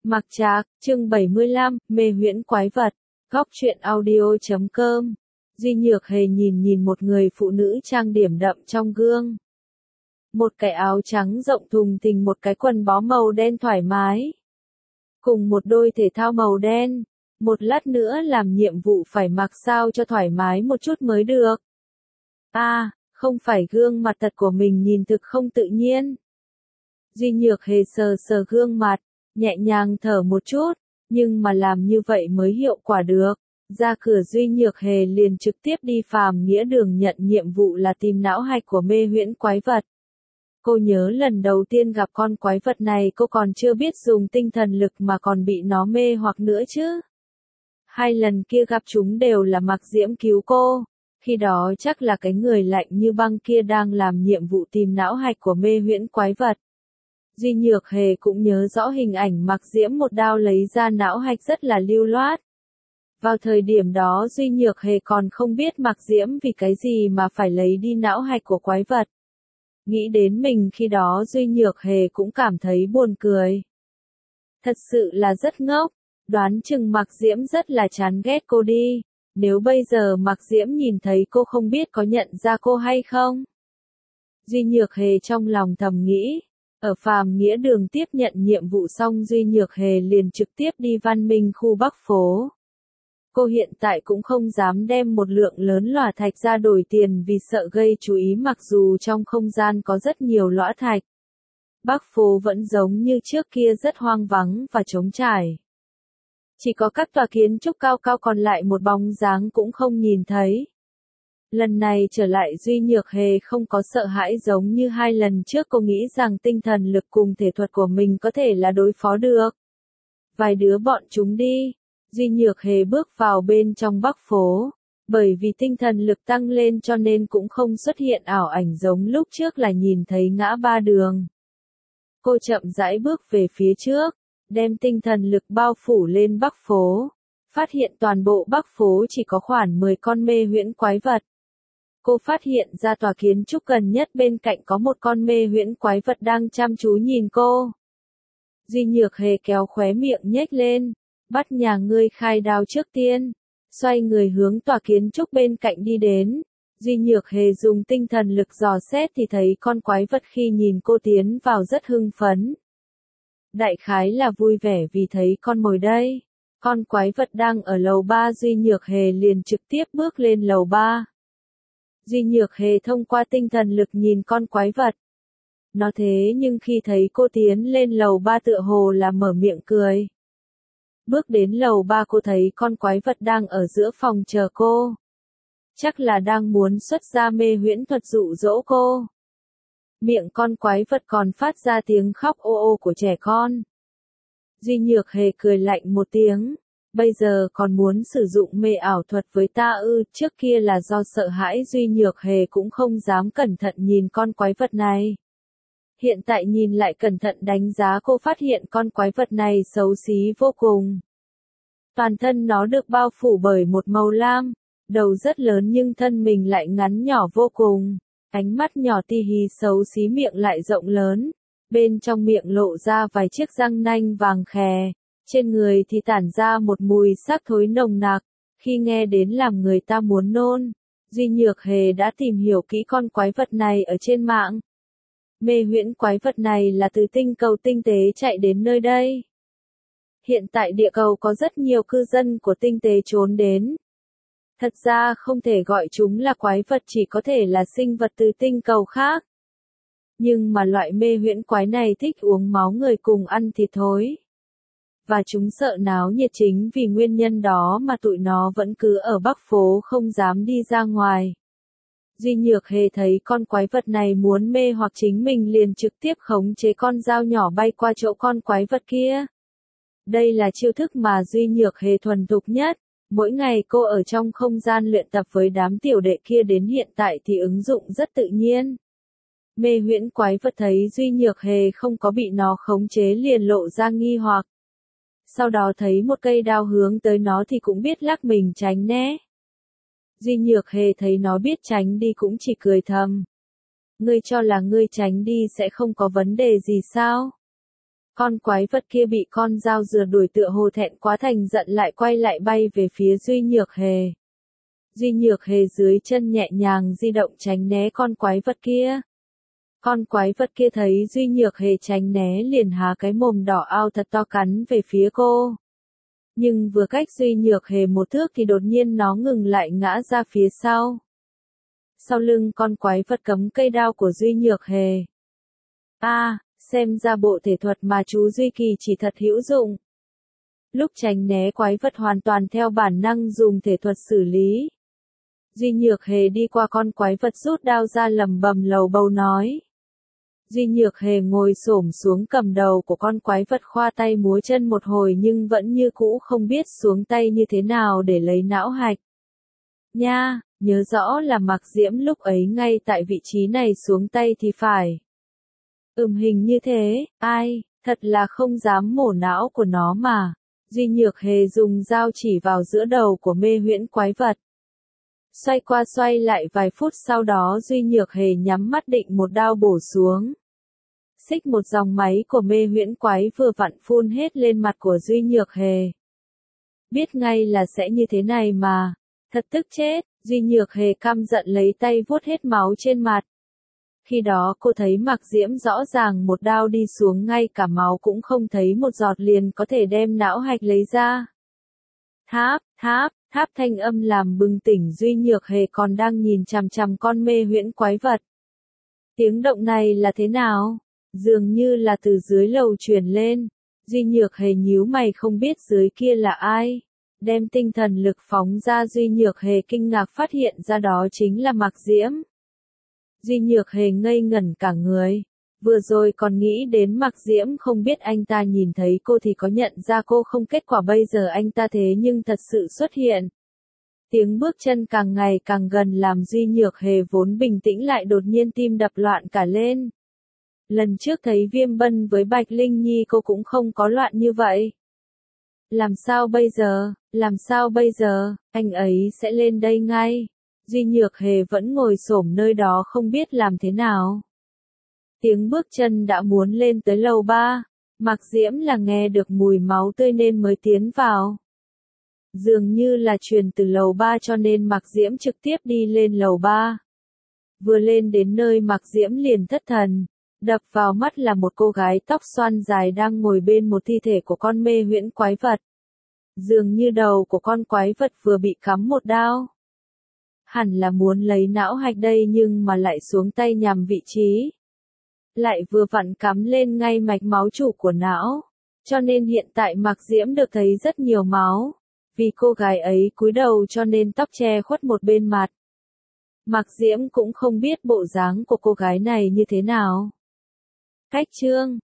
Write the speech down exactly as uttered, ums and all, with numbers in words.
Mặc Trạc, chương bảy mươi lăm, mê huyễn quái vật. Góc truyện audio chấm com. Duy Nhược Hề nhìn nhìn một người phụ nữ trang điểm đậm trong gương. Một cái áo trắng rộng thùng thình, một cái quần bó màu đen thoải mái. Cùng một đôi thể thao màu đen. Một lát nữa làm nhiệm vụ phải mặc sao cho thoải mái một chút mới được. À, không phải gương mặt thật của mình nhìn thực không tự nhiên. Duy Nhược Hề sờ sờ gương mặt, nhẹ nhàng thở một chút, nhưng mà làm như vậy mới hiệu quả được. Ra cửa Duy Nhược Hề liền trực tiếp đi Phàm Nghĩa Đường nhận nhiệm vụ là tìm não hạch của mê huyễn quái vật. Cô nhớ lần đầu tiên gặp con quái vật này cô còn chưa biết dùng tinh thần lực mà còn bị nó mê hoặc nữa chứ. Hai lần kia gặp chúng đều là Mặc Diễm cứu cô. Khi đó chắc là cái người lạnh như băng kia đang làm nhiệm vụ tìm não hạch của mê huyễn quái vật. Duy Nhược Hề cũng nhớ rõ hình ảnh Mặc Diễm một đao lấy ra não hạch rất là lưu loát. Vào thời điểm đó Duy Nhược Hề còn không biết Mặc Diễm vì cái gì mà phải lấy đi não hạch của quái vật. Nghĩ đến mình khi đó Duy Nhược Hề cũng cảm thấy buồn cười. Thật sự là rất ngốc, đoán chừng Mặc Diễm rất là chán ghét cô đi. Nếu bây giờ Mặc Diễm nhìn thấy cô không biết có nhận ra cô hay không? Duy Nhược Hề trong lòng thầm nghĩ. Ở Phàm Nghĩa Đường tiếp nhận nhiệm vụ xong Duy Nhược Hề liền trực tiếp đi Văn Minh khu Bắc phố. Cô hiện tại cũng không dám đem một lượng lớn lỏa thạch ra đổi tiền vì sợ gây chú ý, mặc dù trong không gian có rất nhiều lõa thạch. Bắc phố vẫn giống như trước kia rất hoang vắng và trống trải. Chỉ có các tòa kiến trúc cao cao, còn lại một bóng dáng cũng không nhìn thấy. Lần này trở lại Duy Nhược Hề không có sợ hãi giống như hai lần trước, cô nghĩ rằng tinh thần lực cùng thể thuật của mình có thể là đối phó được. Vài đứa bọn chúng đi. Duy Nhược Hề bước vào bên trong Bắc phố. Bởi vì tinh thần lực tăng lên cho nên cũng không xuất hiện ảo ảnh giống lúc trước là nhìn thấy ngã ba đường. Cô chậm rãi bước về phía trước, đem tinh thần lực bao phủ lên Bắc phố. Phát hiện toàn bộ Bắc phố chỉ có khoảng mười con mê huyễn quái vật. Cô phát hiện ra tòa kiến trúc gần nhất bên cạnh có một con mê huyễn quái vật đang chăm chú nhìn cô. Duy Nhược Hề kéo khóe miệng nhếch lên, bắt nhà ngươi khai đao trước tiên, xoay người hướng tòa kiến trúc bên cạnh đi đến. Duy Nhược Hề dùng tinh thần lực dò xét thì thấy con quái vật khi nhìn cô tiến vào rất hưng phấn. Đại khái là vui vẻ vì thấy con mồi đây. Con quái vật đang ở lầu ba, Duy Nhược Hề liền trực tiếp bước lên lầu ba. Duy Nhược Hề thông qua tinh thần lực nhìn con quái vật. Nó thế nhưng khi thấy cô tiến lên lầu ba tựa hồ là mở miệng cười. Bước đến lầu ba cô thấy con quái vật đang ở giữa phòng chờ cô. Chắc là đang muốn xuất ra mê huyễn thuật dụ dỗ cô. Miệng con quái vật còn phát ra tiếng khóc ô ô của trẻ con. Duy Nhược Hề cười lạnh một tiếng. Bây giờ còn muốn sử dụng mê ảo thuật với ta ư? Trước kia là do sợ hãi Duy Nhược Hề cũng không dám cẩn thận nhìn con quái vật này. Hiện tại nhìn lại cẩn thận đánh giá, cô phát hiện con quái vật này xấu xí vô cùng. Toàn thân nó được bao phủ bởi một màu lam, đầu rất lớn nhưng thân mình lại ngắn nhỏ vô cùng, ánh mắt nhỏ tì hì xấu xí, miệng lại rộng lớn, bên trong miệng lộ ra vài chiếc răng nanh vàng khè, trên người thì tản ra một mùi xác thối nồng nặc, khi nghe đến làm người ta muốn nôn. Duy Nhược Hề đã tìm hiểu kỹ con quái vật này ở trên mạng. Mê huyễn quái vật này là từ tinh cầu tinh tế chạy đến nơi đây. Hiện tại địa cầu có rất nhiều cư dân của tinh tế trốn đến. Thật ra không thể gọi chúng là quái vật, chỉ có thể là sinh vật từ tinh cầu khác. Nhưng mà loại mê huyễn quái này thích uống máu người cùng ăn thịt thối. Và chúng sợ náo nhiệt, chính vì nguyên nhân đó mà tụi nó vẫn cứ ở Bắc phố không dám đi ra ngoài. Duy Nhược Hề thấy con quái vật này muốn mê hoặc chính mình liền trực tiếp khống chế con dao nhỏ bay qua chỗ con quái vật kia. Đây là chiêu thức mà Duy Nhược Hề thuần thục nhất. Mỗi ngày cô ở trong không gian luyện tập với đám tiểu đệ kia đến hiện tại thì ứng dụng rất tự nhiên. Mê huyễn quái vật thấy Duy Nhược Hề không có bị nó khống chế liền lộ ra nghi hoặc. Sau đó thấy một cây đao hướng tới nó thì cũng biết lắc mình tránh né. Duy Nhược Hề thấy nó biết tránh đi cũng chỉ cười thầm. Ngươi cho là ngươi tránh đi sẽ không có vấn đề gì sao? Con quái vật kia bị con dao dừa đuổi tựa hồ thẹn quá thành giận lại quay lại bay về phía Duy Nhược Hề. Duy Nhược Hề dưới chân nhẹ nhàng di động tránh né con quái vật kia. Con quái vật kia thấy Duy Nhược Hề tránh né liền há cái mồm đỏ ao thật to cắn về phía cô. Nhưng vừa cách Duy Nhược Hề một thước thì đột nhiên nó ngừng lại ngã ra phía sau. Sau lưng con quái vật cắm cây đao của Duy Nhược Hề. A, à, xem ra bộ thể thuật mà chú Duy Kỳ chỉ thật hữu dụng. Lúc tránh né quái vật hoàn toàn theo bản năng dùng thể thuật xử lý. Duy Nhược Hề đi qua con quái vật rút đao ra lầm bầm lầu bầu nói. Duy Nhược Hề ngồi xổm xuống cầm đầu của con quái vật khoa tay múa chân một hồi nhưng vẫn như cũ không biết xuống tay như thế nào để lấy não hạch. Nha, nhớ rõ là Mạc Diễm lúc ấy ngay tại vị trí này xuống tay thì phải. Ừm hình như thế, ai, thật là không dám mổ não của nó mà. Duy Nhược Hề dùng dao chỉ vào giữa đầu của mê huyễn quái vật. Xoay qua xoay lại vài phút sau đó Duy Nhược Hề nhắm mắt định một đao bổ xuống. Xích một dòng máy của mê huyễn quái vừa vặn phun hết lên mặt của Duy Nhược Hề. Biết ngay là sẽ như thế này mà. Thật tức chết, Duy Nhược Hề căm giận lấy tay vuốt hết máu trên mặt. Khi đó cô thấy Mạc Diễm rõ ràng một đao đi xuống ngay cả máu cũng không thấy một giọt liền có thể đem não hạch lấy ra. Tháp, tháp, tháp thanh âm làm bừng tỉnh Duy Nhược Hề còn đang nhìn chằm chằm con mê huyễn quái vật. Tiếng động này là thế nào? Dường như là từ dưới lầu truyền lên. Duy Nhược Hề nhíu mày không biết dưới kia là ai. Đem tinh thần lực phóng ra Duy Nhược Hề kinh ngạc phát hiện ra đó chính là Mạc Diễm. Duy Nhược Hề ngây ngẩn cả người. Vừa rồi còn nghĩ đến Mạc Diễm không biết anh ta nhìn thấy cô thì có nhận ra cô không, kết quả bây giờ anh ta thế nhưng thật sự xuất hiện. Tiếng bước chân càng ngày càng gần làm Duy Nhược Hề vốn bình tĩnh lại đột nhiên tim đập loạn cả lên. Lần trước thấy Viêm Bân với Bạch Linh Nhi cô cũng không có loạn như vậy. Làm sao bây giờ, làm sao bây giờ, anh ấy sẽ lên đây ngay. Duy Nhược Hề vẫn ngồi xổm nơi đó không biết làm thế nào. Tiếng bước chân đã muốn lên tới lầu ba. Mạc Diễm là nghe được mùi máu tươi nên mới tiến vào. Dường như là truyền từ lầu ba cho nên Mạc Diễm trực tiếp đi lên lầu ba. Vừa lên đến nơi Mạc Diễm liền thất thần. Đập vào mắt là một cô gái tóc xoăn dài đang ngồi bên một thi thể của con mê huyễn quái vật. Dường như đầu của con quái vật vừa bị cắm một đao. Hẳn là muốn lấy não hạch đây nhưng mà lại xuống tay nhằm vị trí. Lại vừa vặn cắm lên ngay mạch máu chủ của não. Cho nên hiện tại Mạc Diễm được thấy rất nhiều máu. Vì cô gái ấy cúi đầu cho nên tóc che khuất một bên mặt. Mạc Diễm cũng không biết bộ dáng của cô gái này như thế nào. Cách chương